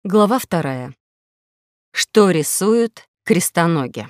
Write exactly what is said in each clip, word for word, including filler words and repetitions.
Глава вторая. Что рисуют крестоноги?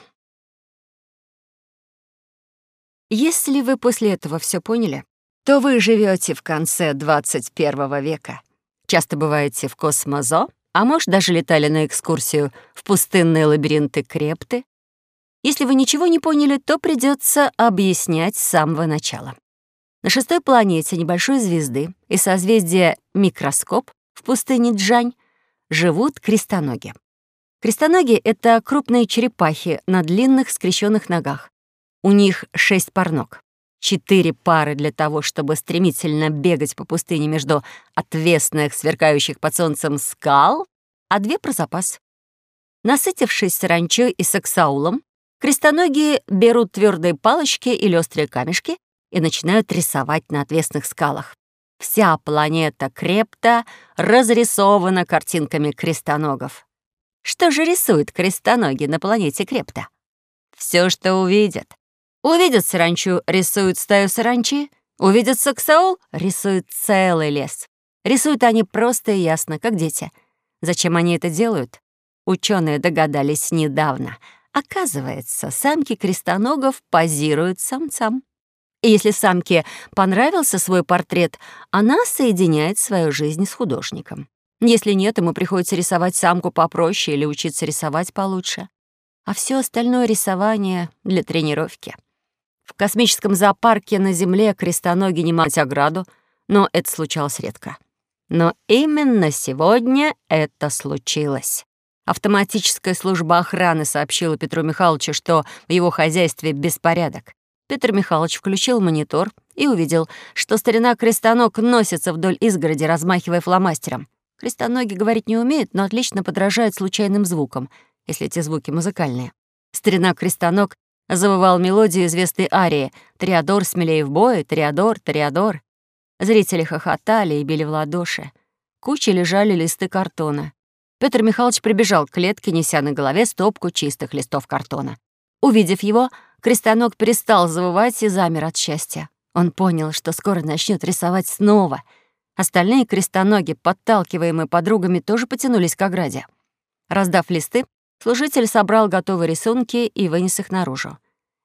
Если вы после этого все поняли, то вы живете в конце двадцать первого века. Часто бываете в космозо, а может, даже летали на экскурсию в пустынные лабиринты Крепты. Если вы ничего не поняли, то придется объяснять с самого начала. На шестой планете небольшой звезды и созвездия Микроскоп в пустыне Джань живут крестоноги. Крестоноги — это крупные черепахи на длинных скрещенных ногах. У них шесть пар ног. Четыре пары для того, чтобы стремительно бегать по пустыне между отвесных, сверкающих под солнцем скал, а две про запас. Насытившись саранчой и саксаулом, крестоноги берут твердые палочки или острые камешки и начинают рисовать на отвесных скалах. Вся планета Крепта разрисована картинками крестоногов. Что же рисуют крестоноги на планете Крепта? Все, что увидят. Увидят саранчу — рисуют стаю саранчи. Увидят саксаул — рисуют целый лес. Рисуют они просто и ясно, как дети. Зачем они это делают? Ученые догадались недавно. Оказывается, самки крестоногов позируют самцам. И если самке понравился свой портрет, она соединяет свою жизнь с художником. Если нет, ему приходится рисовать самку попроще или учиться рисовать получше. А все остальное рисование для тренировки. В космическом зоопарке на Земле крестоноги не мать ограду, но это случалось редко. Но именно сегодня это случилось. Автоматическая служба охраны сообщила Петру Михайловичу, что в его хозяйстве беспорядок. Петр Михайлович включил монитор и увидел, что старина-крестоног носится вдоль изгороди, размахивая фломастером. Крестоноги говорить не умеют, но отлично подражают случайным звукам, если эти звуки музыкальные. Старина-крестоног завывал мелодию известной арии «Тореадор, смелее в бой, Тореадор, Тореадор». Зрители хохотали и били в ладоши. Кучей лежали листы картона. Петр Михайлович прибежал к клетке, неся на голове стопку чистых листов картона. Увидев его, крестоног перестал завывать и замер от счастья. Он понял, что скоро начнет рисовать снова. Остальные крестоноги, подталкиваемые подругами, тоже потянулись к ограде. Раздав листы, служитель собрал готовые рисунки и вынес их наружу.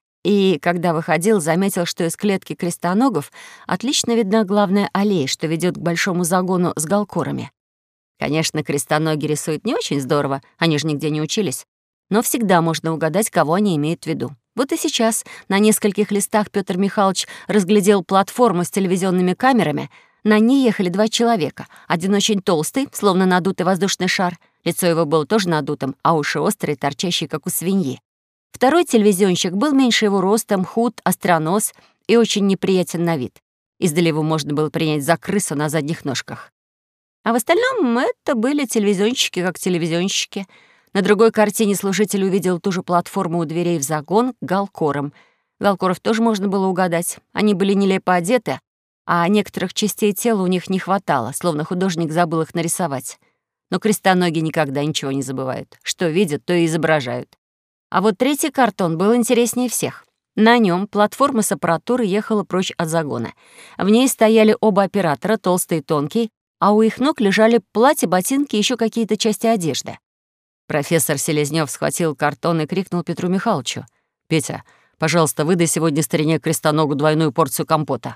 И, когда выходил, заметил, что из клетки крестоногов отлично видна главная аллея, что ведет к большому загону с галкорами. Конечно, крестоноги рисуют не очень здорово, они же нигде не учились. Но всегда можно угадать, кого они имеют в виду. Вот и сейчас на нескольких листах Петр Михайлович разглядел платформу с телевизионными камерами. На ней ехали два человека. Один очень толстый, словно надутый воздушный шар. Лицо его было тоже надутым, а уши острые, торчащие, как у свиньи. Второй телевизионщик был меньше его ростом, худ, остронос и очень неприятен на вид. Издали его можно было принять за крысу на задних ножках. А в остальном это были телевизионщики как телевизионщики. На другой картине служитель увидел ту же платформу у дверей в загон к галкорам. Галкоров тоже можно было угадать. Они были нелепо одеты, а некоторых частей тела у них не хватало, словно художник забыл их нарисовать. Но крестоноги никогда ничего не забывают. Что видят, то и изображают. А вот третий картон был интереснее всех. На нем платформа с аппаратурой ехала прочь от загона. В ней стояли оба оператора, толстый и тонкий, а у их ног лежали платья, ботинки и еще какие-то части одежды. Профессор Селезнёв схватил картон и крикнул Петру Михайловичу: «Петя, пожалуйста, выдай сегодня старине крестоногу двойную порцию компота».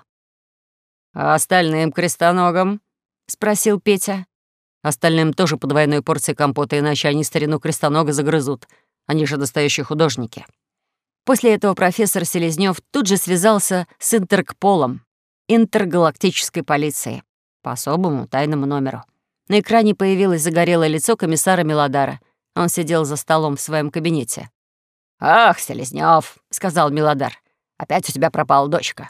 «А остальным крестоногам?» — спросил Петя. «Остальным тоже по двойной порции компота, иначе они старину крестонога загрызут. Они же настоящие художники». После этого профессор Селезнёв тут же связался с Интергполом, интергалактической полицией, по особому тайному номеру. На экране появилось загорелое лицо комиссара Милодара. Он сидел за столом в своем кабинете. «Ах, Селезнёв», — сказал Милодар, — «опять у тебя пропала дочка».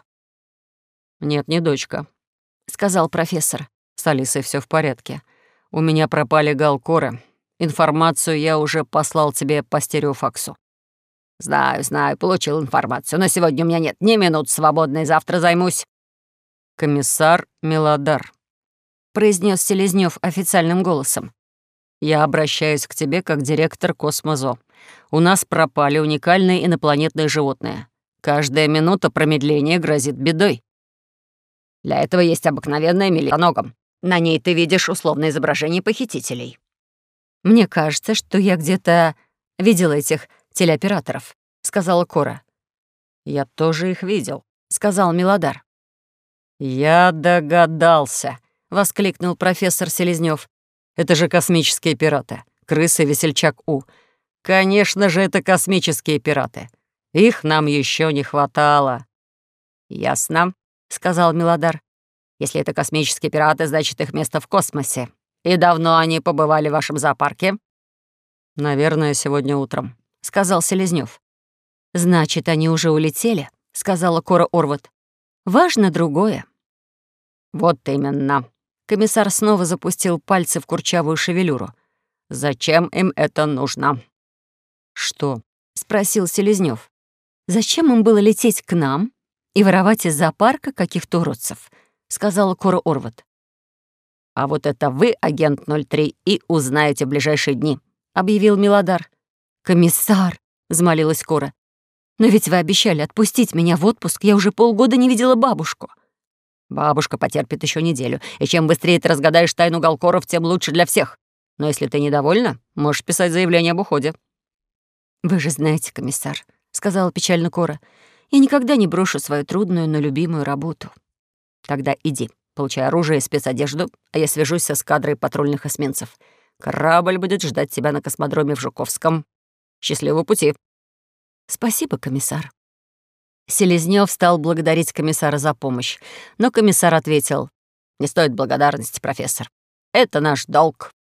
«Нет, не дочка», — сказал профессор. «С Алисой все в порядке. У меня пропали галкоры. Информацию я уже послал тебе по стереофаксу». «Знаю, знаю, получил информацию, но сегодня у меня нет ни минут свободной, завтра займусь». «Комиссар Милодар», — произнес Селезнёв официальным голосом. «Я обращаюсь к тебе как директор Космозо. У нас пропали уникальные инопланетные животные. Каждая минута промедления грозит бедой». «Для этого есть обыкновенная миллионогом. На ней ты видишь условное изображение похитителей». «Мне кажется, что я где-то видела этих телеоператоров», — сказала Кора. «Я тоже их видел», — сказал Милодар. «Я догадался», — воскликнул профессор Селезнёв. «Это же космические пираты. Крысы и весельчак У. Конечно же, это космические пираты. Их нам еще не хватало». «Ясно», — сказал Милодар. «Если это космические пираты, значит, их место в космосе. И давно они побывали в вашем зоопарке?» «Наверное, сегодня утром», — сказал Селезнёв. «Значит, они уже улетели», — сказала Кора Орвот. «Важно другое». «Вот именно». Комиссар снова запустил пальцы в курчавую шевелюру. «Зачем им это нужно?» «Что?» — спросил Селезнёв. «Зачем им было лететь к нам и воровать из зоопарка каких-то уродцев?» — сказала Кора Орвот. «А вот это вы, агент ноль три, и узнаете в ближайшие дни», — объявил Милодар. «Комиссар», — взмолилась Кора, «но ведь вы обещали отпустить меня в отпуск. Я уже полгода не видела бабушку». «Бабушка потерпит еще неделю, и чем быстрее ты разгадаешь тайну Галкоров, тем лучше для всех. Но если ты недовольна, можешь писать заявление об уходе». «Вы же знаете, комиссар», — сказала печально Кора, «я никогда не брошу свою трудную, но любимую работу». «Тогда иди, получай оружие и спецодежду, а я свяжусь с эскадрой патрульных эсминцев. Корабль будет ждать тебя на космодроме в Жуковском. Счастливого пути». «Спасибо, комиссар». Селезнёв стал благодарить комиссара за помощь, но комиссар ответил: «Не стоит благодарности, профессор. Это наш долг».